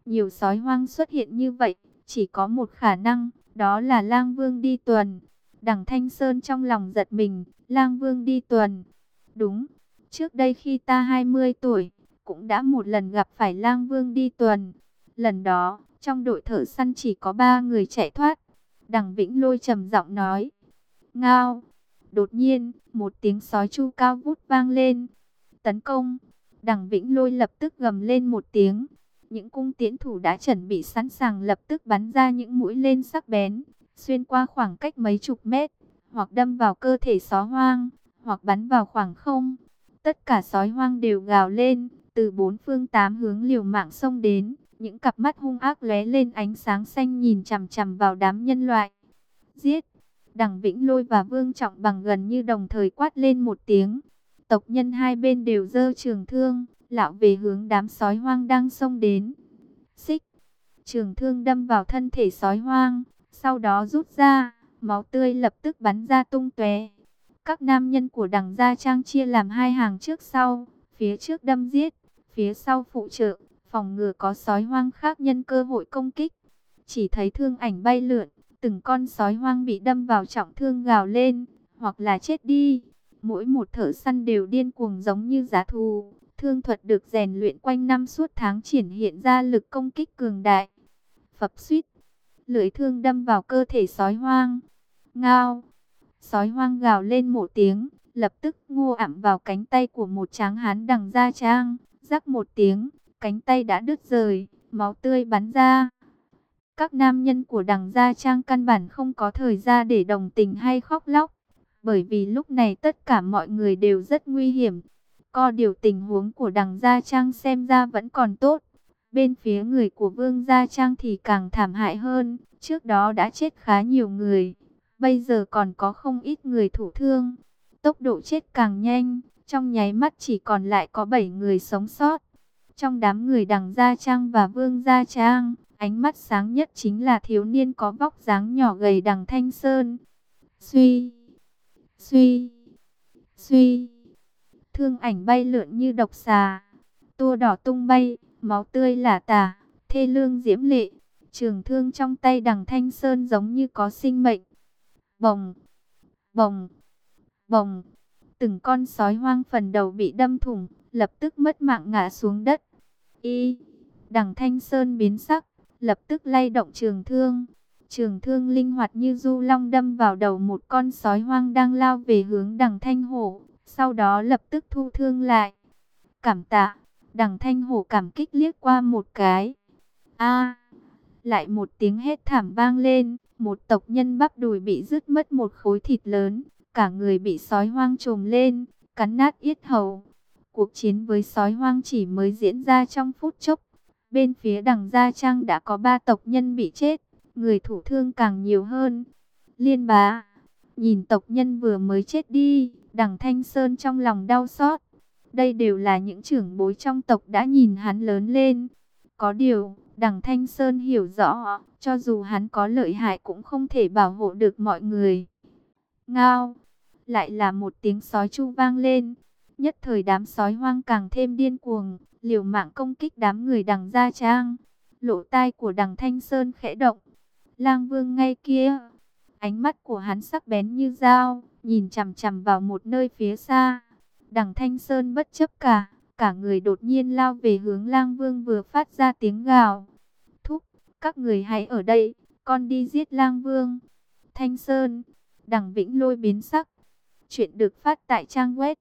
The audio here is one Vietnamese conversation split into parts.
Nhiều sói hoang xuất hiện như vậy, chỉ có một khả năng, đó là Lang Vương đi tuần. Đằng Thanh Sơn trong lòng giật mình, Lang Vương đi tuần. Đúng, trước đây khi ta 20 tuổi, cũng đã một lần gặp phải Lang Vương đi tuần. Lần đó, trong đội thợ săn chỉ có 3 người chạy thoát. Đằng Vĩnh Lôi trầm giọng nói, ngao. Đột nhiên, một tiếng sói chu cao vút vang lên. Tấn công. Đằng Vĩnh Lôi lập tức gầm lên một tiếng. Những cung tiễn thủ đã chuẩn bị sẵn sàng lập tức bắn ra những mũi tên sắc bén, xuyên qua khoảng cách mấy chục mét, hoặc đâm vào cơ thể sói hoang, hoặc bắn vào khoảng không. Tất cả sói hoang đều gào lên, từ bốn phương tám hướng liều mạng xông đến, những cặp mắt hung ác lóe lên ánh sáng xanh nhìn chằm chằm vào đám nhân loại. Giết! Đằng Vĩnh Lôi và Vương Trọng Bằng gần như đồng thời quát lên một tiếng. Tộc nhân hai bên đều giơ trường thương, lão về hướng đám sói hoang đang xông đến. Xích! Trường thương đâm vào thân thể sói hoang, sau đó rút ra, máu tươi lập tức bắn ra tung tóe. Các nam nhân của Đằng Gia Trang chia làm hai hàng trước sau, phía trước đâm giết, phía sau phụ trợ, phòng ngừa có sói hoang khác nhân cơ hội công kích. Chỉ thấy thương ảnh bay lượn, từng con sói hoang bị đâm vào trọng thương gào lên, hoặc là chết đi. Mỗi một thợ săn đều điên cuồng giống như giá thú. Thương thuật được rèn luyện quanh năm suốt tháng triển hiện ra lực công kích cường đại. Phập suýt, lưỡi thương đâm vào cơ thể sói hoang. Ngao, sói hoang gào lên một tiếng, lập tức ngô ẵm vào cánh tay của một tráng hán Đằng Gia Trang. Rắc một tiếng, cánh tay đã đứt rời, máu tươi bắn ra. Các nam nhân của Đằng Gia Trang căn bản không có thời gian để đồng tình hay khóc lóc, bởi vì lúc này tất cả mọi người đều rất nguy hiểm. Có điều tình huống của Đằng Gia Trang xem ra vẫn còn tốt. Bên phía người của Vương Gia Trang thì càng thảm hại hơn. Trước đó đã chết khá nhiều người, bây giờ còn có không ít người thụ thương. Tốc độ chết càng nhanh, trong nháy mắt chỉ còn lại có 7 người sống sót. Trong đám người Đằng Gia Trang và Vương Gia Trang, ánh mắt sáng nhất chính là thiếu niên có vóc dáng nhỏ gầy Đằng Thanh Sơn. Suy, suy, suy, thương ảnh bay lượn như độc xà, tua đỏ tung bay, máu tươi lả tả, thê lương diễm lệ. Trường thương trong tay Đằng Thanh Sơn giống như có sinh mệnh. Bồng, bồng, bồng, từng con sói hoang phần đầu bị đâm thủng, lập tức mất mạng ngã xuống đất. Đằng Thanh Sơn biến sắc, lập tức lay động trường thương. Trường thương linh hoạt như du long đâm vào đầu một con sói hoang đang lao về hướng Đằng Thanh Hổ, sau đó lập tức thu thương lại. Cảm tạ. Đằng Thanh Hổ cảm kích liếc qua một cái. Lại một tiếng hét thảm vang lên, một tộc nhân bắp đùi bị rứt mất một khối thịt lớn, cả người bị sói hoang trồm lên, cắn nát yết hầu. Cuộc chiến với sói hoang chỉ mới diễn ra trong phút chốc. Bên phía Đằng Gia Trang đã có 3 tộc nhân bị chết, người thụ thương càng nhiều hơn. Liên bá, nhìn tộc nhân vừa mới chết đi, Đằng Thanh Sơn trong lòng đau xót. Đây đều là những trưởng bối trong tộc đã nhìn hắn lớn lên. Có điều, Đằng Thanh Sơn hiểu rõ, cho dù hắn có lợi hại cũng không thể bảo hộ được mọi người. Ngao, lại là một tiếng sói chu vang lên. Nhất thời đám sói hoang càng thêm điên cuồng, liều mạng công kích đám người Đằng Gia Trang. Lỗ tai của Đằng Thanh Sơn khẽ động. Lang Vương ngay kia, ánh mắt của hắn sắc bén như dao, nhìn chằm chằm vào một nơi phía xa. Đằng Thanh Sơn bất chấp cả người đột nhiên lao về hướng Lang Vương vừa phát ra tiếng gào. Thúc, các người hãy ở đây, con đi giết Lang Vương. Thanh Sơn, Đằng Vĩnh Lôi biến sắc. Chuyện được phát tại trang web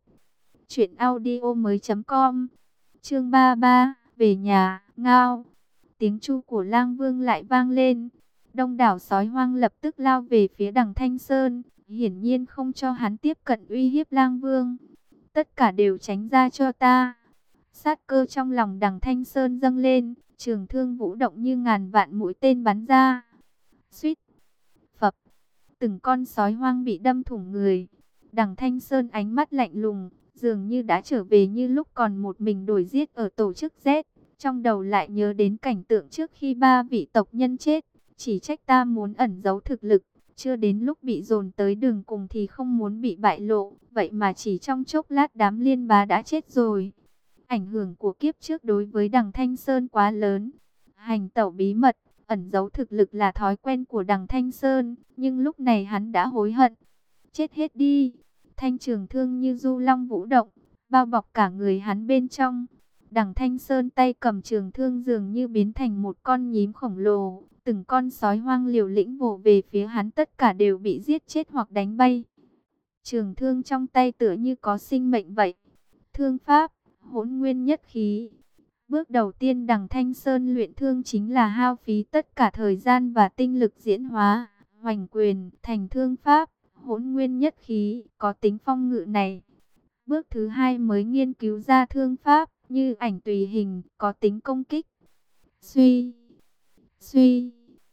truyệnaudiomoi.com. Chương 33, về nhà. Ngao. Tiếng chu của Lang Vương lại vang lên. Đông đảo sói hoang lập tức lao về phía Đằng Thanh Sơn, hiển nhiên không cho hắn tiếp cận uy hiếp Lang Vương. Tất cả đều tránh ra cho ta. Sát cơ trong lòng Đằng Thanh Sơn dâng lên, trường thương vũ động như ngàn vạn mũi tên bắn ra. Suýt, phập, từng con sói hoang bị đâm thủng người. Đằng Thanh Sơn ánh mắt lạnh lùng, dường như đã trở về như lúc còn một mình đuổi giết ở tổ chức Z. Trong đầu lại nhớ đến cảnh tượng trước khi 3 vị tộc nhân chết. Chỉ trách ta muốn ẩn giấu thực lực, chưa đến lúc bị dồn tới đường cùng thì không muốn bị bại lộ. Vậy mà chỉ trong chốc lát đám liên bá đã chết rồi. Ảnh hưởng của kiếp trước đối với Đằng Thanh Sơn quá lớn. Hành tẩu bí mật, ẩn giấu thực lực là thói quen của Đằng Thanh Sơn, nhưng lúc này hắn đã hối hận. Chết hết đi! Thanh trường thương như du long vũ động, bao bọc cả người hắn bên trong. Đằng Thanh Sơn tay cầm trường thương dường như biến thành một con nhím khổng lồ, từng con sói hoang liều lĩnh vồ về phía hắn, tất cả đều bị giết chết hoặc đánh bay. Trường thương trong tay tựa như có sinh mệnh vậy. Thương pháp, hỗn nguyên nhất khí. Bước đầu tiên Đằng Thanh Sơn luyện thương chính là hao phí tất cả thời gian và tinh lực diễn hóa, hoành quyền thành thương pháp, hỗn nguyên nhất khí, có tính phong ngự này. Bước thứ hai mới nghiên cứu ra thương pháp, như ảnh tùy hình, có tính công kích. Suy, suy,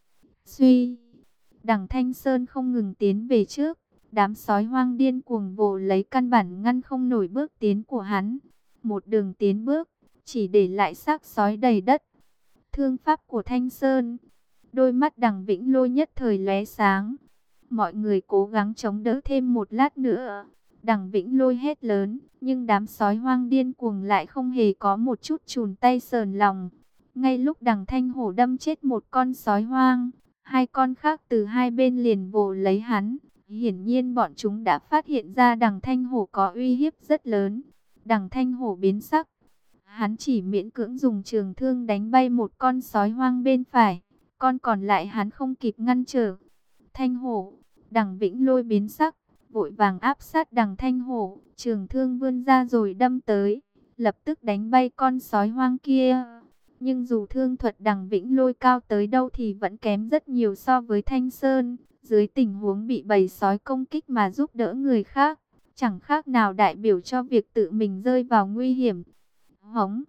suy. Đằng Thanh Sơn không ngừng tiến về trước. Đám sói hoang điên cuồng vồ lấy, căn bản ngăn không nổi bước tiến của hắn. Một đường tiến bước, chỉ để lại xác sói đầy đất. Thương pháp của Thanh Sơn. Đôi mắt Đằng Vĩnh Lôi nhất thời lóe sáng. Mọi người cố gắng chống đỡ thêm một lát nữa. Đằng Vĩnh Lôi hét lớn, nhưng đám sói hoang điên cuồng lại không hề có một chút chùn tay sờn lòng. Ngay lúc Đằng Thanh Hổ đâm chết một con sói hoang, hai con khác từ hai bên liền vồ lấy hắn. Hiển nhiên bọn chúng đã phát hiện ra Đằng Thanh Hổ có uy hiếp rất lớn. Đằng Thanh Hổ biến sắc. Hắn chỉ miễn cưỡng dùng trường thương đánh bay một con sói hoang bên phải. Con còn lại hắn không kịp ngăn trở. Thanh Hổ, Đằng Vĩnh Lôi biến sắc, vội vàng áp sát Đằng Thanh Hổ. Trường thương vươn ra rồi đâm tới, lập tức đánh bay con sói hoang kia. Nhưng dù thương thuật Đằng Vĩnh Lôi cao tới đâu thì vẫn kém rất nhiều so với Thanh Sơn. Dưới tình huống bị bầy sói công kích mà giúp đỡ người khác, chẳng khác nào đại biểu cho việc tự mình rơi vào nguy hiểm. Hống!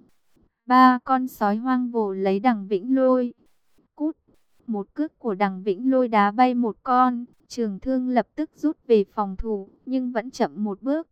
Ba con sói hoang vồ lấy Đằng Vĩnh Lôi. Cút! Một cước của Đằng Vĩnh Lôi đá bay một con, trường thương lập tức rút về phòng thủ, nhưng vẫn chậm một bước.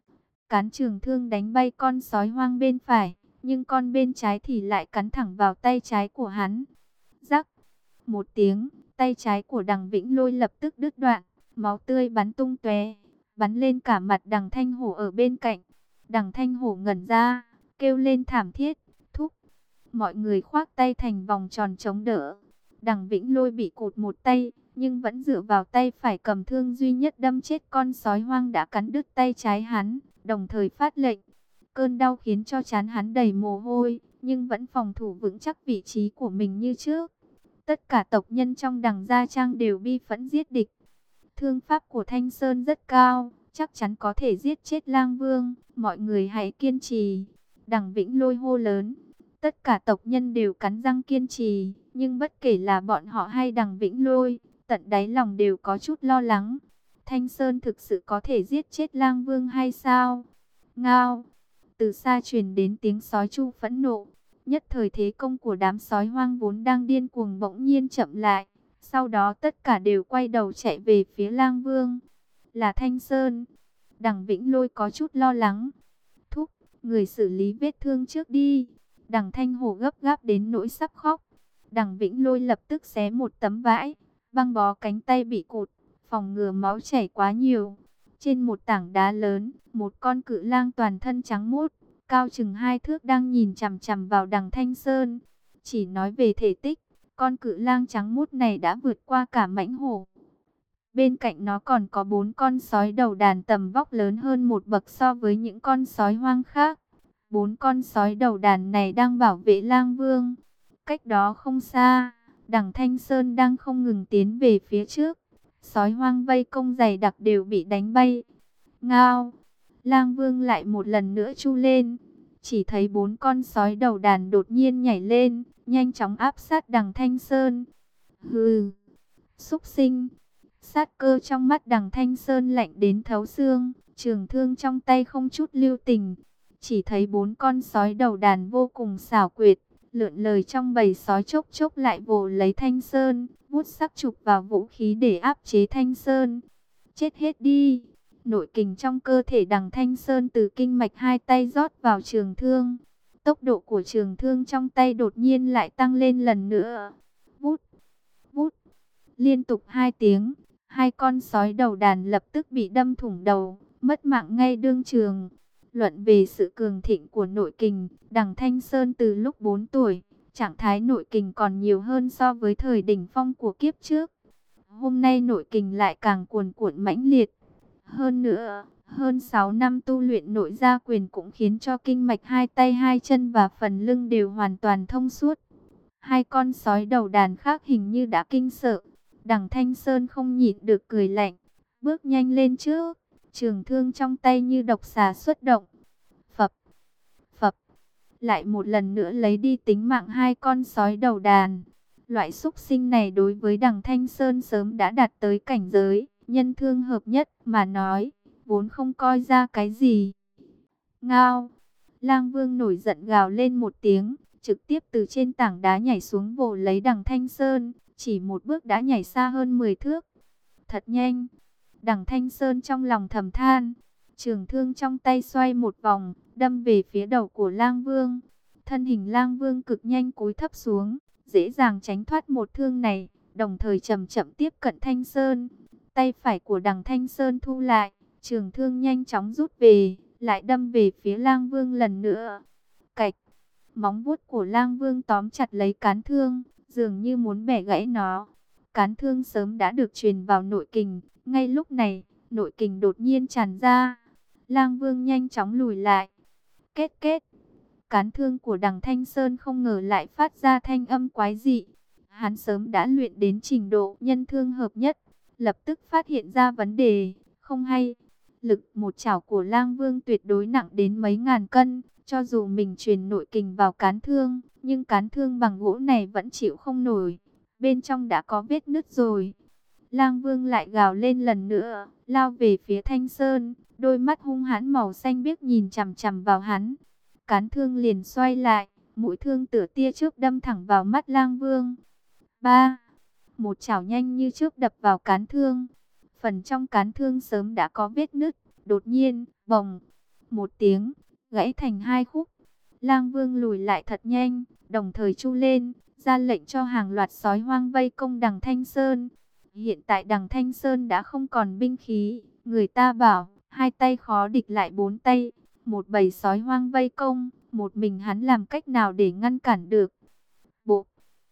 Cán trường thương đánh bay con sói hoang bên phải, nhưng con bên trái thì lại cắn thẳng vào tay trái của hắn. Rắc! Một tiếng, tay trái của Đằng Vĩnh Lôi lập tức đứt đoạn, máu tươi bắn tung tóe, bắn lên cả mặt Đằng Thanh Hổ ở bên cạnh. Đằng Thanh Hổ ngẩn ra, kêu lên thảm thiết, thúc. Mọi người khoác tay thành vòng tròn chống đỡ. Đằng Vĩnh Lôi bị cụt một tay, nhưng vẫn dựa vào tay phải cầm thương duy nhất đâm chết con sói hoang đã cắn đứt tay trái hắn, đồng thời phát lệnh. Cơn đau khiến cho trán hắn đầy mồ hôi, nhưng vẫn phòng thủ vững chắc vị trí của mình như trước. Tất cả tộc nhân trong Đằng Gia Trang đều bi phẫn giết địch. Thương pháp của Thanh Sơn rất cao, chắc chắn có thể giết chết Lang Vương, mọi người hãy kiên trì. Đằng Vĩnh Lôi hô lớn. Tất cả tộc nhân đều cắn răng kiên trì, nhưng bất kể là bọn họ hay Đằng Vĩnh Lôi, tận đáy lòng đều có chút lo lắng. Thanh Sơn thực sự có thể giết chết Lang Vương hay sao? Ngao! Từ xa truyền đến tiếng sói chu phẫn nộ. Nhất thời thế công của đám sói hoang vốn đang điên cuồng bỗng nhiên chậm lại. Sau đó tất cả đều quay đầu chạy về phía Lang Vương. Là Thanh Sơn. Đằng Vĩnh Lôi có chút lo lắng. Thúc, người xử lý vết thương trước đi. Đằng Thanh Hổ gấp gáp đến nỗi sắp khóc. Đằng Vĩnh Lôi lập tức xé một tấm vải, băng bó cánh tay bị cụt, phòng ngừa máu chảy quá nhiều. Trên một tảng đá lớn, một con cự lang toàn thân trắng muốt, cao chừng 2 thước đang nhìn chằm chằm vào Đằng Thanh Sơn. Chỉ nói về thể tích, con cự lang trắng muốt này đã vượt qua cả mãnh hổ. Bên cạnh nó còn có 4 con sói đầu đàn tầm vóc lớn hơn một bậc so với những con sói hoang khác. 4 con sói đầu đàn này đang bảo vệ Lang Vương. Cách đó không xa, Đằng Thanh Sơn đang không ngừng tiến về phía trước. Sói hoang vây công dày đặc đều bị đánh bay. Ngao! Lang Vương lại một lần nữa chu lên. Chỉ thấy 4 con sói đầu đàn đột nhiên nhảy lên, nhanh chóng áp sát Đằng Thanh Sơn. Hừ! Súc sinh! Sát cơ trong mắt Đằng Thanh Sơn lạnh đến thấu xương, trường thương trong tay không chút lưu tình. Chỉ thấy 4 con sói đầu đàn vô cùng xảo quyệt, lượn lờ trong bầy sói, chốc chốc lại vồ lấy Thanh Sơn, vuốt sắc chụp vào vũ khí để áp chế Thanh Sơn. Chết hết đi! Nội kình trong cơ thể Đằng Thanh Sơn từ kinh mạch hai tay rót vào trường thương. Tốc độ của trường thương trong tay đột nhiên lại tăng lên lần nữa. Vút! Vút! Liên tục 2 tiếng, 2 con sói đầu đàn lập tức bị đâm thủng đầu, mất mạng ngay đương trường. Luận về sự cường thịnh của nội kình, Đằng Thanh Sơn từ lúc 4 tuổi, trạng thái nội kình còn nhiều hơn so với thời đỉnh phong của kiếp trước. Hôm nay nội kình lại càng cuồn cuộn mãnh liệt. Hơn nữa, hơn 6 năm tu luyện nội gia quyền cũng khiến cho kinh mạch hai tay hai chân và phần lưng đều hoàn toàn thông suốt. Hai con sói đầu đàn khác hình như đã kinh sợ. Đằng Thanh Sơn không nhịn được cười lạnh, bước nhanh lên trước, trường thương trong tay như độc xà xuất động. Phập, phập, lại một lần nữa lấy đi tính mạng hai con sói đầu đàn. Loại xúc sinh này đối với đằng Thanh Sơn sớm đã đạt tới cảnh giới nhân thương hợp nhất mà nói, vốn không coi ra cái gì. Ngao, Lang Vương nổi giận gào lên một tiếng, trực tiếp từ trên tảng đá nhảy xuống vồ lấy đằng Thanh Sơn, chỉ một bước đã nhảy xa hơn 10 thước. Thật nhanh, đằng Thanh Sơn trong lòng thầm than, trường thương trong tay xoay một vòng, đâm về phía đầu của Lang Vương. Thân hình Lang Vương cực nhanh cúi thấp xuống, dễ dàng tránh thoát một thương này, đồng thời chậm chậm tiếp cận Thanh Sơn. Tay phải của đằng Thanh Sơn thu lại, trường thương nhanh chóng rút về, lại đâm về phía Lang Vương lần nữa. Cạch, móng vuốt của Lang Vương tóm chặt lấy cán thương, dường như muốn bẻ gãy nó. Cán thương sớm đã được truyền vào nội kình, ngay lúc này, nội kình đột nhiên tràn ra. Lang Vương nhanh chóng lùi lại. Kết kết, cán thương của đằng Thanh Sơn không ngờ lại phát ra thanh âm quái dị. Hắn sớm đã luyện đến trình độ nhân thương hợp nhất, lập tức phát hiện ra vấn đề, không hay. Lực một chảo của Lang Vương tuyệt đối nặng đến mấy ngàn cân, cho dù mình truyền nội kình vào cán thương, nhưng cán thương bằng gỗ này vẫn chịu không nổi, bên trong đã có vết nứt rồi. Lang Vương lại gào lên lần nữa, lao về phía Thanh Sơn, đôi mắt hung hãn màu xanh biếc nhìn chằm chằm vào hắn. Cán thương liền xoay lại, mũi thương tựa tia chớp đâm thẳng vào mắt Lang Vương. Ba, một chảo nhanh như chớp đập vào cán thương. Phần trong cán thương sớm đã có vết nứt, đột nhiên, bồng, một tiếng, gãy thành hai khúc. Lang Vương lùi lại thật nhanh, đồng thời chu lên, ra lệnh cho hàng loạt sói hoang vây công đằng Thanh Sơn. Hiện tại đằng Thanh Sơn đã không còn binh khí, người ta bảo, hai tay khó địch lại bốn tay. Một bầy sói hoang vây công, một mình hắn làm cách nào để ngăn cản được. Bộ,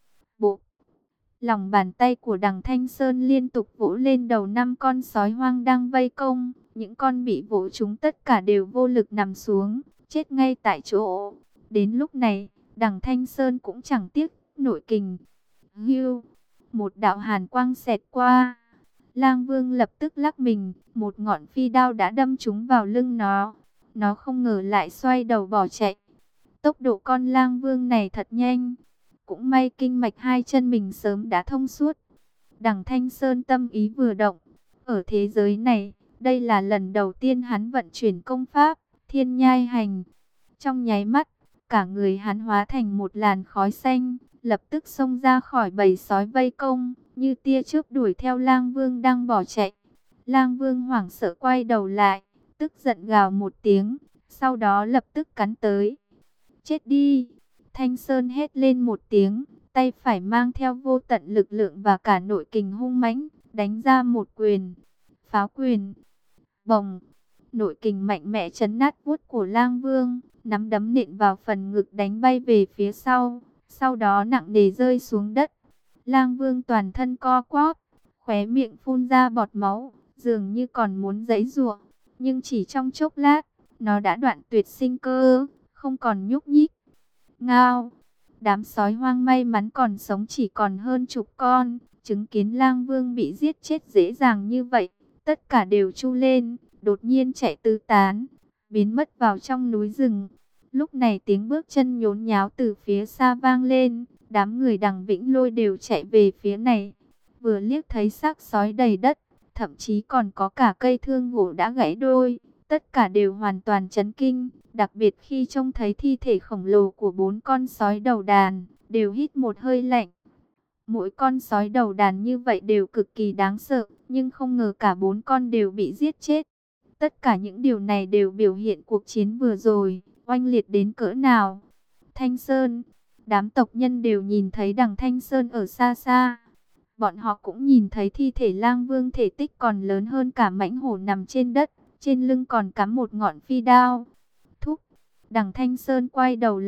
bộ, lòng bàn tay của đằng Thanh Sơn liên tục vỗ lên đầu 5 con sói hoang đang vây công. Những con bị vỗ chúng tất cả đều vô lực nằm xuống, chết ngay tại chỗ. Đến lúc này, đằng Thanh Sơn cũng chẳng tiếc nội kình. Hưu, một đạo hàn quang xẹt qua. Lang Vương lập tức lắc mình, một ngọn phi đao đã đâm trúng vào lưng nó. Nó không ngờ lại xoay đầu bỏ chạy. Tốc độ con Lang Vương này thật nhanh. Cũng may kinh mạch hai chân mình sớm đã thông suốt. Đằng Thanh Sơn tâm ý vừa động. Ở thế giới này, đây là lần đầu tiên hắn vận chuyển công pháp Thiên Nhai Hành. Trong nháy mắt, cả người hắn hóa thành một làn khói xanh, lập tức xông ra khỏi bầy sói vây công, như tia chớp đuổi theo Lang Vương đang bỏ chạy. Lang Vương hoảng sợ quay đầu lại, tức giận gào một tiếng, sau đó lập tức cắn tới. Chết đi! Thanh Sơn hét lên một tiếng, tay phải mang theo vô tận lực lượng và cả nội kình hung mãnh, đánh ra một quyền. Pháo quyền! Bồng! Nội kình mạnh mẽ chấn nát vuốt của Lang Vương, nắm đấm nện vào phần ngực đánh bay về phía sau, sau đó nặng nề rơi xuống đất. Lang Vương toàn thân co quắp, khóe miệng phun ra bọt máu, dường như còn muốn giãy giụa, nhưng chỉ trong chốc lát, nó đã đoạn tuyệt sinh cơ, không còn nhúc nhích. Ngao, đám sói hoang may mắn còn sống chỉ còn hơn chục con, chứng kiến Lang Vương bị giết chết dễ dàng như vậy, tất cả đều chu lên, đột nhiên chạy tứ tán, biến mất vào trong núi rừng. Lúc này tiếng bước chân nhốn nháo từ phía xa vang lên, đám người đằng Vĩnh Lôi đều chạy về phía này. Vừa liếc thấy xác sói đầy đất, thậm chí còn có cả cây thương gỗ đã gãy đôi, tất cả đều hoàn toàn chấn kinh, đặc biệt khi trông thấy thi thể khổng lồ của 4 con sói đầu đàn, đều hít một hơi lạnh. Mỗi con sói đầu đàn như vậy đều cực kỳ đáng sợ, nhưng không ngờ cả 4 con đều bị giết chết. Tất cả những điều này đều biểu hiện cuộc chiến vừa rồi, oanh liệt đến cỡ nào. Thanh Sơn, đám tộc nhân đều nhìn thấy đằng Thanh Sơn ở xa xa. Bọn họ cũng nhìn thấy thi thể Lang Vương thể tích còn lớn hơn cả mãnh hổ nằm trên đất, trên lưng còn cắm một ngọn phi đao. Thúc, đằng Thanh Sơn quay đầu lại,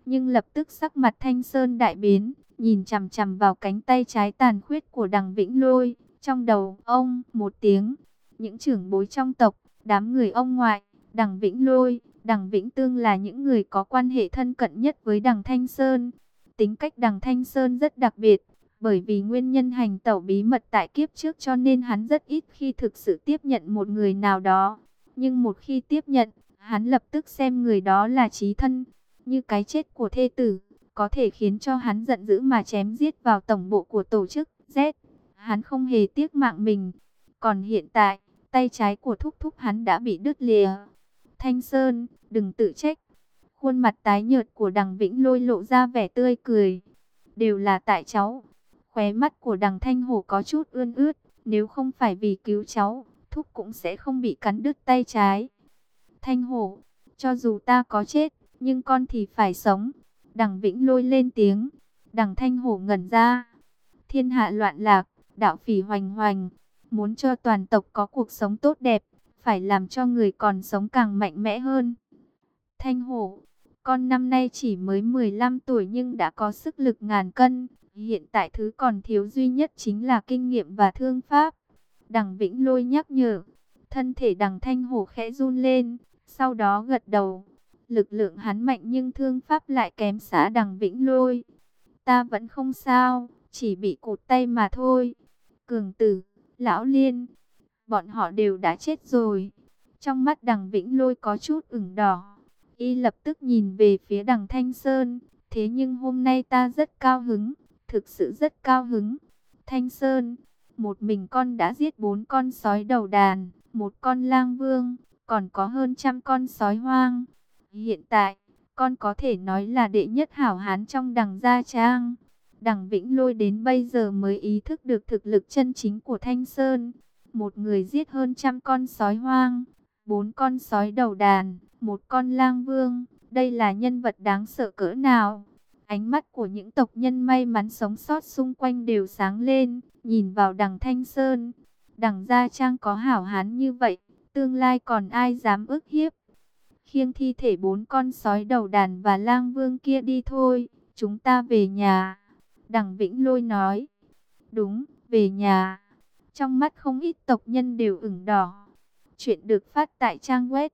nhưng lập tức sắc mặt Thanh Sơn đại biến, nhìn chằm chằm vào cánh tay trái tàn khuyết của Đằng Vĩnh Lôi. Trong đầu ông một tiếng, những trưởng bối trong tộc, đám người ông ngoại, Đằng Vĩnh Lôi, Đằng Vĩnh Tương là những người có quan hệ thân cận nhất với Đằng Thanh Sơn. Tính cách Đằng Thanh Sơn rất đặc biệt, bởi vì nguyên nhân hành tẩu bí mật tại kiếp trước cho nên hắn rất ít khi thực sự tiếp nhận một người nào đó. Nhưng một khi tiếp nhận, hắn lập tức xem người đó là chí thân, như cái chết của thê tử, có thể khiến cho hắn giận dữ mà chém giết vào tổng bộ của tổ chức Z. Hắn không hề tiếc mạng mình. Còn hiện tại, tay trái của thúc thúc hắn đã bị đứt lìa. Thanh Sơn, đừng tự trách. Khuôn mặt tái nhợt của Đằng Vĩnh Lôi lộ ra vẻ tươi cười. Đều là tại cháu. Khóe mắt của Đằng Thanh Hổ có chút ươn ướt. Nếu không phải vì cứu cháu, thúc cũng sẽ không bị cắn đứt tay trái. Thanh Hổ, cho dù ta có chết, nhưng con thì phải sống. Đằng Vĩnh Lôi lên tiếng. Đằng Thanh Hổ ngẩn ra. Thiên hạ loạn lạc, đạo phỉ hoành hoành. Muốn cho toàn tộc có cuộc sống tốt đẹp, phải làm cho người còn sống càng mạnh mẽ hơn. Thanh Hổ, con năm nay chỉ mới 15 tuổi nhưng đã có sức lực ngàn cân. Hiện tại thứ còn thiếu duy nhất chính là kinh nghiệm và thương pháp. Đằng Vĩnh Lôi nhắc nhở. Thân thể Đằng Thanh Hổ khẽ run lên, sau đó gật đầu. Lực lượng hắn mạnh nhưng thương pháp lại kém xa Đằng Vĩnh Lôi. Ta vẫn không sao, chỉ bị cụt tay mà thôi. Cường Tử, Lão Liên, bọn họ đều đã chết rồi. Trong mắt Đằng Vĩnh Lôi có chút ửng đỏ. Y lập tức nhìn về phía Đằng Thanh Sơn. Thế nhưng hôm nay ta rất cao hứng, thực sự rất cao hứng. Thanh Sơn, một mình con đã giết 4 con sói đầu đàn, 1 con lang vương, còn có hơn 100 con sói hoang. Hiện tại, con có thể nói là đệ nhất hảo hán trong Đằng Gia Trang. Đằng Vĩnh Lôi đến bây giờ mới ý thức được thực lực chân chính của Thanh Sơn. Một người giết hơn 100 con sói hoang, 4 con sói đầu đàn, 1 con lang vương. Đây là nhân vật đáng sợ cỡ nào? Ánh mắt của những tộc nhân may mắn sống sót xung quanh đều sáng lên, nhìn vào Đằng Thanh Sơn. Đằng Gia Trang có hảo hán như vậy, tương lai còn ai dám ức hiếp? Khiêng thi thể 4 con sói đầu đàn và lang vương kia đi thôi, chúng ta về nhà. Đằng Vĩnh Lôi nói. Đúng, về nhà. Trong mắt không ít tộc nhân đều ửng đỏ. Chuyện được phát tại trang web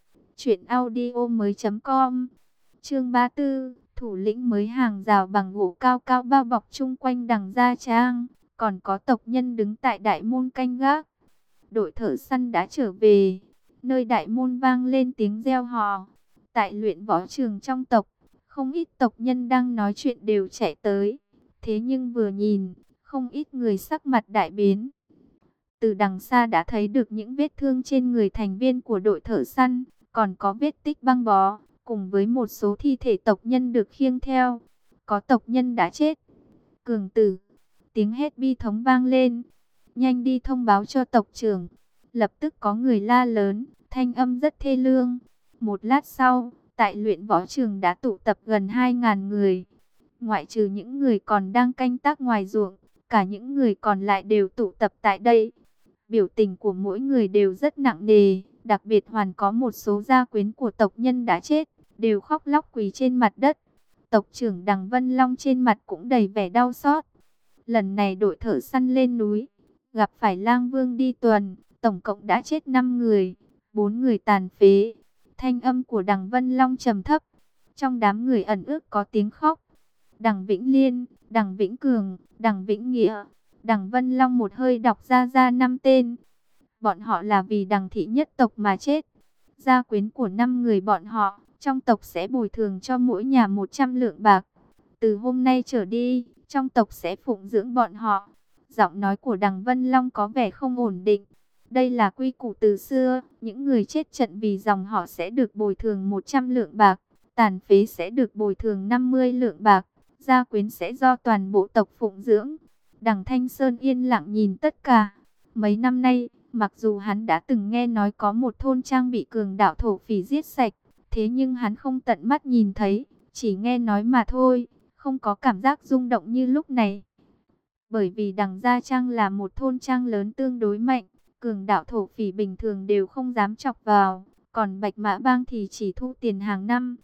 truyệnaudiomoi.com. Chương 34, thủ lĩnh mới hàng rào bằng gỗ cao cao bao bọc chung quanh Đằng Gia Trang, còn có tộc nhân đứng tại đại môn canh gác. Đội thợ săn đã trở về, nơi đại môn vang lên tiếng reo hò. Tại luyện võ trường trong tộc, không ít tộc nhân đang nói chuyện đều chạy tới. Thế nhưng vừa nhìn, không ít người sắc mặt đại biến. Từ đằng xa đã thấy được những vết thương trên người thành viên của đội thợ săn, còn có vết tích băng bó, cùng với một số thi thể tộc nhân được khiêng theo. Có tộc nhân đã chết. Cường Tử, tiếng hét bi thống vang lên. Nhanh đi thông báo cho tộc trưởng. Lập tức có người la lớn, thanh âm rất thê lương. Một lát sau, tại luyện võ trường đã tụ tập gần 2.000 người. Ngoại trừ những người còn đang canh tác ngoài ruộng, cả những người còn lại đều tụ tập tại đây. Biểu tình của mỗi người đều rất nặng nề, đặc biệt hoàn có một số gia quyến của tộc nhân đã chết, đều khóc lóc quỳ trên mặt đất. Tộc trưởng Đằng Vân Long trên mặt cũng đầy vẻ đau xót. Lần này đội thợ săn lên núi, gặp phải lang vương đi tuần, tổng cộng đã chết 5 người, 4 người tàn phế. Thanh âm của Đằng Vân Long trầm thấp, trong đám người ẩn ước có tiếng khóc. Đằng Vĩnh Liên, Đằng Vĩnh Cường, Đằng Vĩnh Nghĩa. Đằng Vân Long một hơi đọc ra 5 tên. Bọn họ là vì Đằng thị nhất tộc mà chết. Gia quyến của 5 người bọn họ, trong tộc sẽ bồi thường cho mỗi nhà 100 lượng bạc. Từ hôm nay trở đi, trong tộc sẽ phụng dưỡng bọn họ. Giọng nói của Đằng Vân Long có vẻ không ổn định. Đây là quy củ từ xưa, những người chết trận vì dòng họ sẽ được bồi thường 100 lượng bạc, tàn phế sẽ được bồi thường 50 lượng bạc, gia quyến sẽ do toàn bộ tộc phụng dưỡng. Đằng Thanh Sơn yên lặng nhìn tất cả. Mấy năm nay, mặc dù hắn đã từng nghe nói có một thôn trang bị cường đạo thổ phỉ giết sạch, thế nhưng hắn không tận mắt nhìn thấy, chỉ nghe nói mà thôi, không có cảm giác rung động như lúc này. Bởi vì Đằng Gia Trang là một thôn trang lớn tương đối mạnh, cường đạo thổ phỉ bình thường đều không dám chọc vào, còn Bạch Mã Bang thì chỉ thu tiền hàng năm.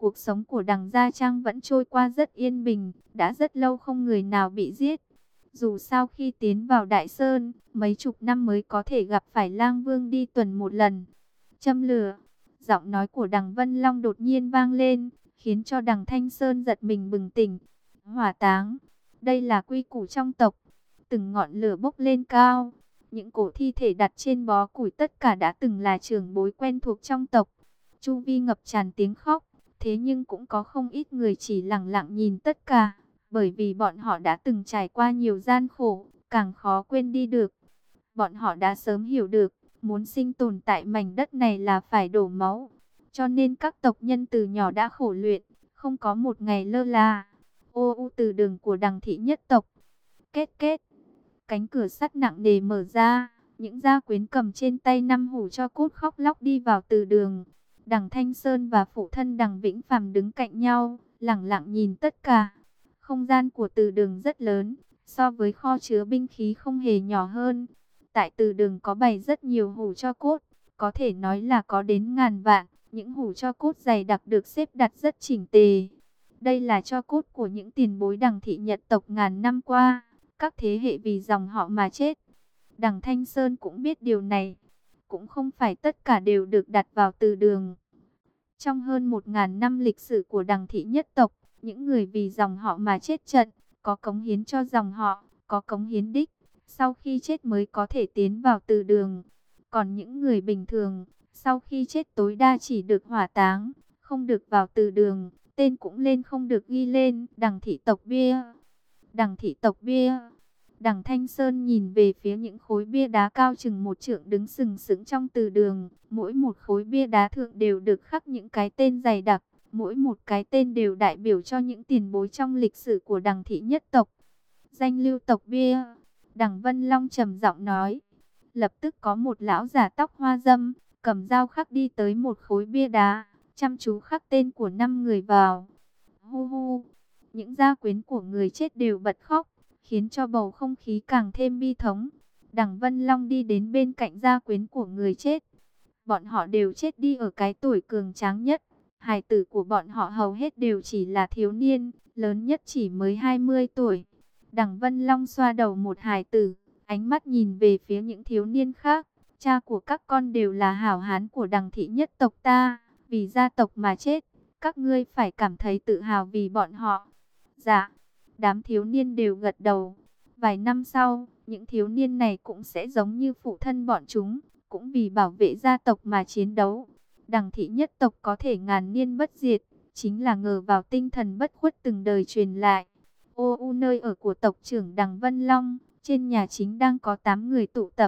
cuộc sống của đằng Gia Trang vẫn trôi qua rất yên bình, đã rất lâu không người nào bị giết. Dù sao khi tiến vào Đại Sơn, mấy chục năm mới có thể gặp phải Lang Vương đi tuần một lần. Châm lửa, giọng nói của đằng Vân Long đột nhiên vang lên, khiến cho đằng Thanh Sơn giật mình bừng tỉnh. Hỏa táng, đây là quy củ trong tộc. Từng ngọn lửa bốc lên cao, những cổ thi thể đặt trên bó củi tất cả đã từng là trưởng bối quen thuộc trong tộc. Chu vi ngập tràn tiếng khóc, thế nhưng cũng có không ít người chỉ lặng lặng nhìn tất cả, bởi vì bọn họ đã từng trải qua nhiều gian khổ, càng khó quên đi được. Bọn họ đã sớm hiểu được, muốn sinh tồn tại mảnh đất này là phải đổ máu. Cho nên các tộc nhân từ nhỏ đã khổ luyện, không có một ngày lơ là. Ô u từ đường của đằng thị nhất tộc. Kết kết. Cánh cửa sắt nặng nề mở ra, những gia quyến cầm trên tay 5 hũ cho cốt khóc lóc đi vào từ đường. Đằng Thanh Sơn và phụ thân đằng Vĩnh Phàm đứng cạnh nhau, lặng lặng nhìn tất cả. Không gian của từ đường rất lớn, so với kho chứa binh khí không hề nhỏ hơn. Tại từ đường có bày rất nhiều hũ cho cốt, có thể nói là có đến ngàn vạn. Những hũ cho cốt dày đặc được xếp đặt rất chỉnh tề. Đây là cho cốt của những tiền bối đằng thị Nhật tộc ngàn năm qua, các thế hệ vì dòng họ mà chết. Đằng Thanh Sơn cũng biết điều này, cũng không phải tất cả đều được đặt vào từ đường. Trong hơn 1000 năm lịch sử của đằng thị nhất tộc, những người vì dòng họ mà chết trận, có cống hiến cho dòng họ, có cống hiến đích, sau khi chết mới có thể tiến vào từ đường. Còn những người bình thường, sau khi chết tối đa chỉ được hỏa táng, không được vào từ đường, tên cũng lên không được ghi lên đằng thị tộc bia. Đằng thị tộc bia. Đằng Thanh Sơn nhìn về phía những khối bia đá cao chừng 1 trượng đứng sừng sững trong từ đường. Mỗi một khối bia đá thượng đều được khắc những cái tên dày đặc. Mỗi một cái tên đều đại biểu cho những tiền bối trong lịch sử của đằng thị nhất tộc. Danh lưu tộc bia. Đằng Vân Long trầm giọng nói. Lập tức có một lão giả tóc hoa dâm, cầm dao khắc đi tới một khối bia đá, chăm chú khắc tên của 5 người vào. Hu hu, những gia quyến của người chết đều bật khóc, khiến cho bầu không khí càng thêm bi thống. Đằng Vân Long đi đến bên cạnh gia quyến của người chết. Bọn họ đều chết đi ở cái tuổi cường tráng nhất. Hài tử của bọn họ hầu hết đều chỉ là thiếu niên, lớn nhất chỉ mới 20 tuổi. Đằng Vân Long xoa đầu một hài tử, ánh mắt nhìn về phía những thiếu niên khác. Cha của các con đều là hảo hán của đằng thị nhất tộc ta, vì gia tộc mà chết. Các ngươi phải cảm thấy tự hào vì bọn họ. Dạ, đám thiếu niên đều gật đầu. Vài năm sau, những thiếu niên này cũng sẽ giống như phụ thân bọn chúng, cũng vì bảo vệ gia tộc mà chiến đấu. Đằng thị nhất tộc có thể ngàn niên bất diệt, chính là nhờ vào tinh thần bất khuất từng đời truyền lại. Ô u nơi ở của tộc trưởng đằng Vân Long, trên nhà chính đang có 8 người tụ tập.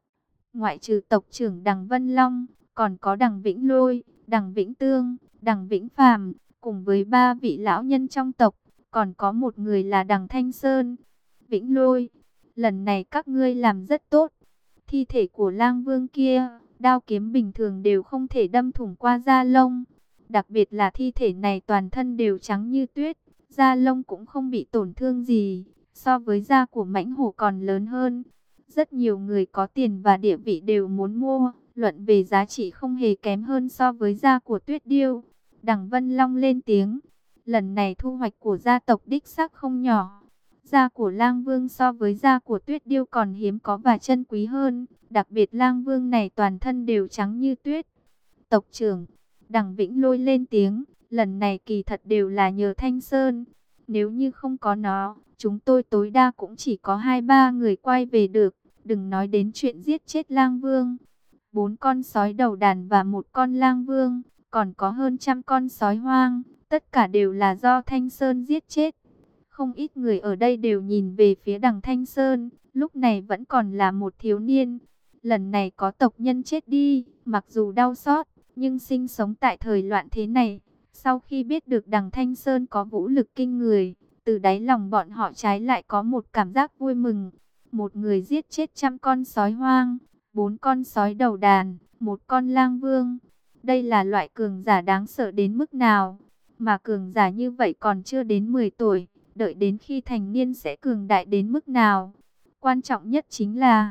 Ngoại trừ tộc trưởng đằng Vân Long, còn có đằng Vĩnh Lôi, đằng Vĩnh Tương, đằng Vĩnh Phàm, cùng với 3 vị lão nhân trong tộc, còn có một người là đằng Thanh Sơn. Vĩnh Lôi, lần này các ngươi làm rất tốt. Thi thể của Lang Vương kia, đao kiếm bình thường đều không thể đâm thủng qua da lông. Đặc biệt là thi thể này toàn thân đều trắng như tuyết, da lông cũng không bị tổn thương gì, so với da của mãnh hổ còn lớn hơn. Rất nhiều người có tiền và địa vị đều muốn mua, luận về giá trị không hề kém hơn so với da của Tuyết Điêu. Đằng Vân Long lên tiếng, lần này thu hoạch của gia tộc đích xác không nhỏ. Da của Lang Vương so với da của Tuyết Điêu còn hiếm có và chân quý hơn, đặc biệt Lang Vương này toàn thân đều trắng như tuyết. Tộc trưởng, đằng Vĩnh Lôi lên tiếng, lần này kỳ thật đều là nhờ Thanh Sơn. Nếu như không có nó, chúng tôi tối đa cũng chỉ có 2-3 người quay về được, đừng nói đến chuyện giết chết Lang Vương. 4 con sói đầu đàn và 1 con Lang Vương, còn có hơn 100 con sói hoang, tất cả đều là do Thanh Sơn giết chết. Không ít người ở đây đều nhìn về phía đằng Thanh Sơn, lúc này vẫn còn là một thiếu niên. Lần này có tộc nhân chết đi, mặc dù đau xót, nhưng sinh sống tại thời loạn thế này. Sau khi biết được đằng Thanh Sơn có vũ lực kinh người, từ đáy lòng bọn họ trái lại có một cảm giác vui mừng. Một người giết chết 100 con sói hoang, 4 con sói đầu đàn, 1 con Lang Vương. Đây là loại cường giả đáng sợ đến mức nào? Mà cường giả như vậy còn chưa đến 10 tuổi, đợi đến khi thành niên sẽ cường đại đến mức nào? Quan trọng nhất chính là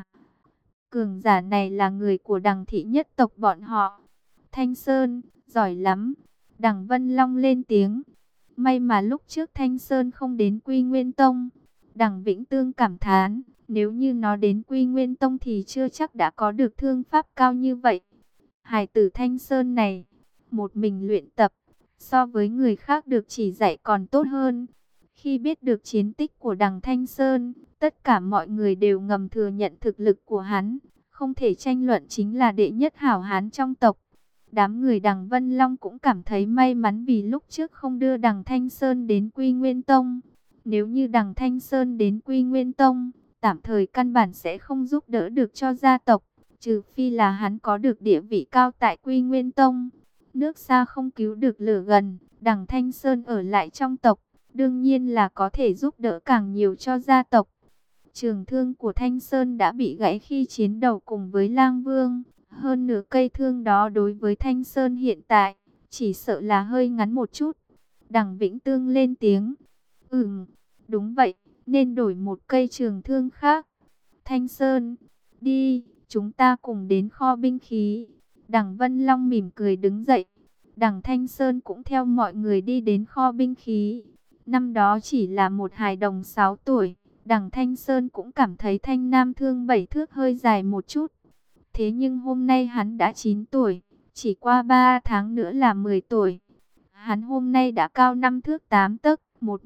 cường giả này là người của đằng thị nhất tộc bọn họ. Thanh Sơn, giỏi lắm. Đằng Vân Long lên tiếng. May mà lúc trước Thanh Sơn không đến Quy Nguyên Tông. Đằng Vĩnh Tương cảm thán, nếu như nó đến Quy Nguyên Tông thì chưa chắc đã có được thương pháp cao như vậy. Hải tử Thanh Sơn này, một mình luyện tập, so với người khác được chỉ dạy còn tốt hơn. Khi biết được chiến tích của đằng Thanh Sơn, tất cả mọi người đều ngầm thừa nhận thực lực của hắn. Không thể tranh luận, chính là đệ nhất hảo hán trong tộc. Đám người đằng Vân Long cũng cảm thấy may mắn vì lúc trước không đưa đằng Thanh Sơn đến Quy Nguyên Tông. Nếu như đằng Thanh Sơn đến Quy Nguyên Tông, tạm thời căn bản sẽ không giúp đỡ được cho gia tộc. Trừ phi là hắn có được địa vị cao tại Quy Nguyên Tông. Nước xa không cứu được lửa gần, đằng Thanh Sơn ở lại trong tộc, đương nhiên là có thể giúp đỡ càng nhiều cho gia tộc. Trường thương của Thanh Sơn đã bị gãy khi chiến đấu cùng với Lang Vương. Hơn nửa cây thương đó đối với Thanh Sơn hiện tại, chỉ sợ là hơi ngắn một chút. Đằng Vĩnh Tương lên tiếng. Đúng vậy, nên đổi một cây trường thương khác. Thanh Sơn, đi, chúng ta cùng đến kho binh khí. Đằng Vân Long mỉm cười đứng dậy. Đằng Thanh Sơn cũng theo mọi người đi đến kho binh khí. Năm đó chỉ là một hài đồng 6 tuổi. Đằng Thanh Sơn cũng cảm thấy thanh nam thương 7 thước hơi dài một chút. Thế nhưng hôm nay hắn đã 9 tuổi. Chỉ qua 3 tháng nữa là 10 tuổi. Hắn hôm nay đã cao 5 thước 8 tấc,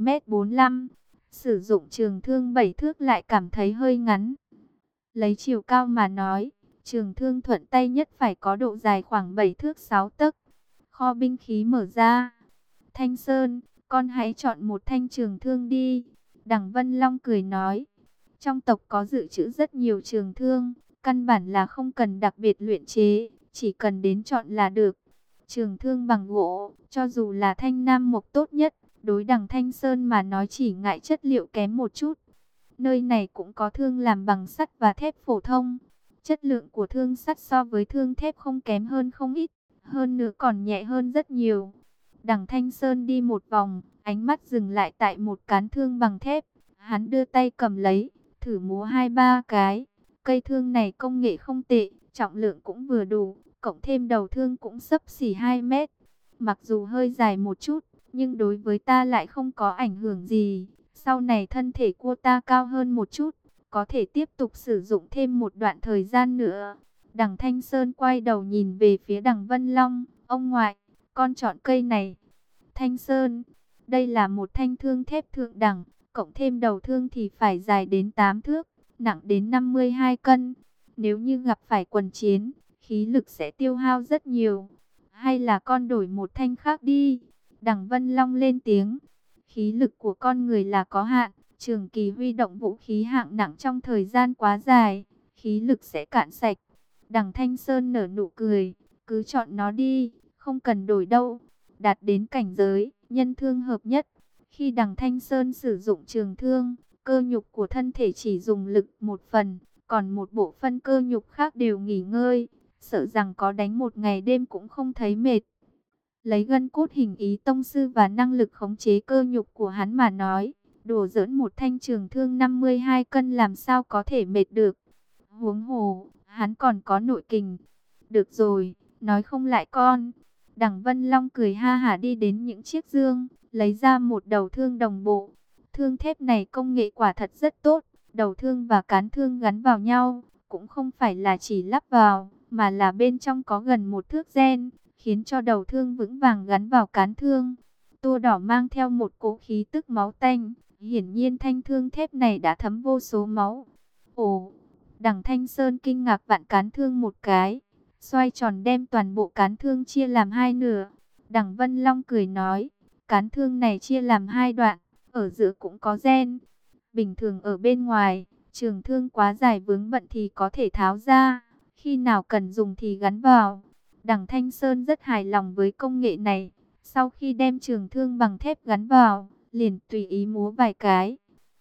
1m45. Sử dụng trường thương 7 thước lại cảm thấy hơi ngắn. Lấy chiều cao mà nói, trường thương thuận tay nhất phải có độ dài khoảng 7 thước 6 tấc. Kho binh khí mở ra. Thanh Sơn, con hãy chọn một thanh trường thương đi. Đằng Vân Long cười nói. Trong tộc có dự trữ rất nhiều trường thương. Căn bản là không cần đặc biệt luyện chế. Chỉ cần đến chọn là được. Trường thương bằng gỗ, cho dù là thanh nam mộc tốt nhất, đối đằng Thanh Sơn mà nói chỉ ngại chất liệu kém một chút. Nơi này cũng có thương làm bằng sắt và thép phổ thông. Chất lượng của thương sắt so với thương thép không kém hơn không ít, hơn nữa còn nhẹ hơn rất nhiều. Đằng Thanh Sơn đi một vòng, ánh mắt dừng lại tại một cán thương bằng thép. Hắn đưa tay cầm lấy, thử múa 2-3 cái. Cây thương này công nghệ không tệ, trọng lượng cũng vừa đủ, cộng thêm đầu thương cũng xấp xỉ 2 mét. Mặc dù hơi dài một chút, nhưng đối với ta lại không có ảnh hưởng gì. Sau này thân thể của ta cao hơn một chút, có thể tiếp tục sử dụng thêm một đoạn thời gian nữa. Đằng Thanh Sơn quay đầu nhìn về phía đằng Vân Long. Ông ngoại, con chọn cây này. Thanh Sơn, đây là một thanh thương thép thượng đẳng, cộng thêm đầu thương thì phải dài đến 8 thước, nặng đến 52 cân. Nếu như gặp phải quần chiến, khí lực sẽ tiêu hao rất nhiều. Hay là con đổi một thanh khác đi. Đằng Vân Long lên tiếng. Khí lực của con người là có hạn, trường kỳ huy động vũ khí hạng nặng trong thời gian quá dài, khí lực sẽ cạn sạch. Đằng Thanh Sơn nở nụ cười, cứ chọn nó đi, không cần đổi đâu. Đạt đến cảnh giới nhân thương hợp nhất, khi đằng Thanh Sơn sử dụng trường thương, cơ nhục của thân thể chỉ dùng lực một phần, còn một bộ phận cơ nhục khác đều nghỉ ngơi, sợ rằng có đánh một ngày đêm cũng không thấy mệt. Lấy gân cốt hình ý tông sư và năng lực khống chế cơ nhục của hắn mà nói, đùa giỡn một thanh trường thương 52 cân làm sao có thể mệt được. Huống hồ, hắn còn có nội kình. Được rồi, nói không lại con. Đằng Vân Long cười ha hả đi đến những chiếc dương, lấy ra một đầu thương đồng bộ. Thương thép này công nghệ quả thật rất tốt, đầu thương và cán thương gắn vào nhau, cũng không phải là chỉ lắp vào, mà là bên trong có gần 1 thước ren, khiến cho đầu thương vững vàng gắn vào cán thương. Tua đỏ mang theo một cỗ khí tức máu tanh, hiển nhiên thanh thương thép này đã thấm vô số máu. Ồ, đằng Thanh Sơn kinh ngạc vặn cán thương một cái, xoay tròn đem toàn bộ cán thương chia làm 2 nửa. Đằng Vân Long cười nói, cán thương này chia làm 2 đoạn, ở giữa cũng có ren. Bình thường ở bên ngoài, trường thương quá dài vướng bận thì có thể tháo ra, khi nào cần dùng thì gắn vào. Đằng Thanh Sơn rất hài lòng với công nghệ này. Sau khi đem trường thương bằng thép gắn vào, liền tùy ý múa vài cái.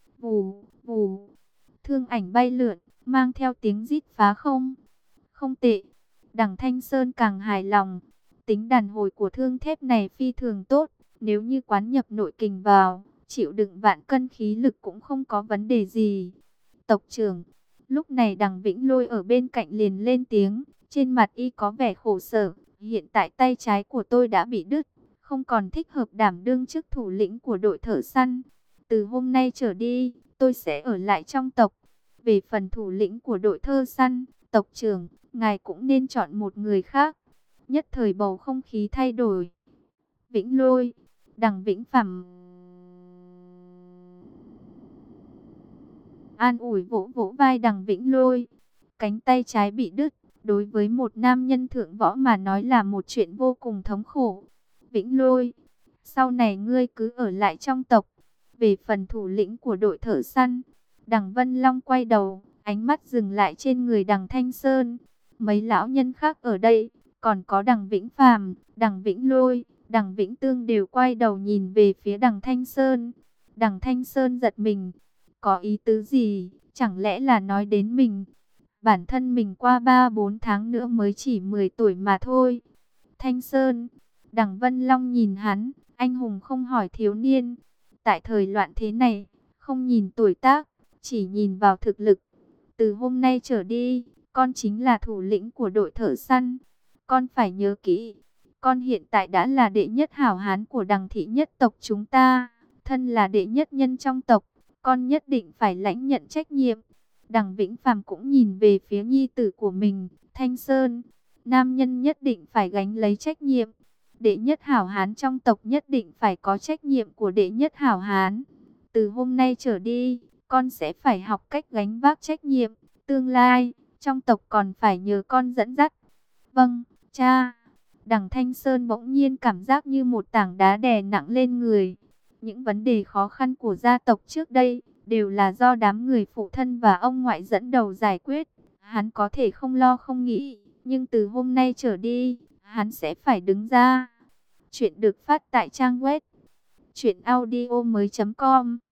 Vù, vù, thương ảnh bay lượn, mang theo tiếng rít phá không. Không tệ, đằng Thanh Sơn càng hài lòng. Tính đàn hồi của thương thép này phi thường tốt. Nếu như quán nhập nội kình vào, chịu đựng vạn cân khí lực cũng không có vấn đề gì. Tộc trưởng, lúc này đằng Vĩnh Lôi ở bên cạnh liền lên tiếng. Trên mặt y có vẻ khổ sở, hiện tại tay trái của tôi đã bị đứt, không còn thích hợp đảm đương chức thủ lĩnh của đội thợ săn. Từ hôm nay trở đi, tôi sẽ ở lại trong tộc. Về phần thủ lĩnh của đội thợ săn, tộc trưởng, ngài cũng nên chọn một người khác. Nhất thời bầu không khí thay đổi. Vĩnh Lôi, Đằng Vĩnh Phàm an ủi vỗ vỗ vai Đằng Vĩnh Lôi. Cánh tay trái bị đứt, đối với một nam nhân thượng võ mà nói là một chuyện vô cùng thống khổ. Vĩnh Lôi, sau này ngươi cứ ở lại trong tộc. Về phần thủ lĩnh của đội thợ săn, Đằng Vân Long quay đầu, ánh mắt dừng lại trên người Đằng Thanh Sơn. Mấy lão nhân khác ở đây, còn có Đằng Vĩnh Phàm, Đằng Vĩnh Lôi, Đằng Vĩnh Tương đều quay đầu nhìn về phía Đằng Thanh Sơn. Đằng Thanh Sơn giật mình, có ý tứ gì, chẳng lẽ là nói đến mình? Bản thân mình qua 3-4 tháng nữa mới chỉ 10 tuổi mà thôi. Thanh Sơn, Đằng Vân Long nhìn hắn, anh hùng không hỏi thiếu niên. Tại thời loạn thế này, không nhìn tuổi tác, chỉ nhìn vào thực lực. Từ hôm nay trở đi, con chính là thủ lĩnh của đội thợ săn. Con phải nhớ kỹ, con hiện tại đã là đệ nhất hảo hán của Đằng thị nhất tộc chúng ta. Thân là đệ nhất nhân trong tộc, con nhất định phải lãnh nhận trách nhiệm. Đằng Vĩnh Phàm cũng nhìn về phía nhi tử của mình, Thanh Sơn. Nam nhân nhất định phải gánh lấy trách nhiệm. Đệ nhất hảo hán trong tộc nhất định phải có trách nhiệm của đệ nhất hảo hán. Từ hôm nay trở đi, con sẽ phải học cách gánh vác trách nhiệm. Tương lai, trong tộc còn phải nhờ con dẫn dắt. Vâng, cha. Đằng Thanh Sơn bỗng nhiên cảm giác như một tảng đá đè nặng lên người. Những vấn đề khó khăn của gia tộc trước đây đều là do đám người phụ thân và ông ngoại dẫn đầu giải quyết. Hắn có thể không lo không nghĩ, nhưng từ hôm nay trở đi, hắn sẽ phải đứng ra. Chuyện được phát tại trang web truyệnaudiomoi.com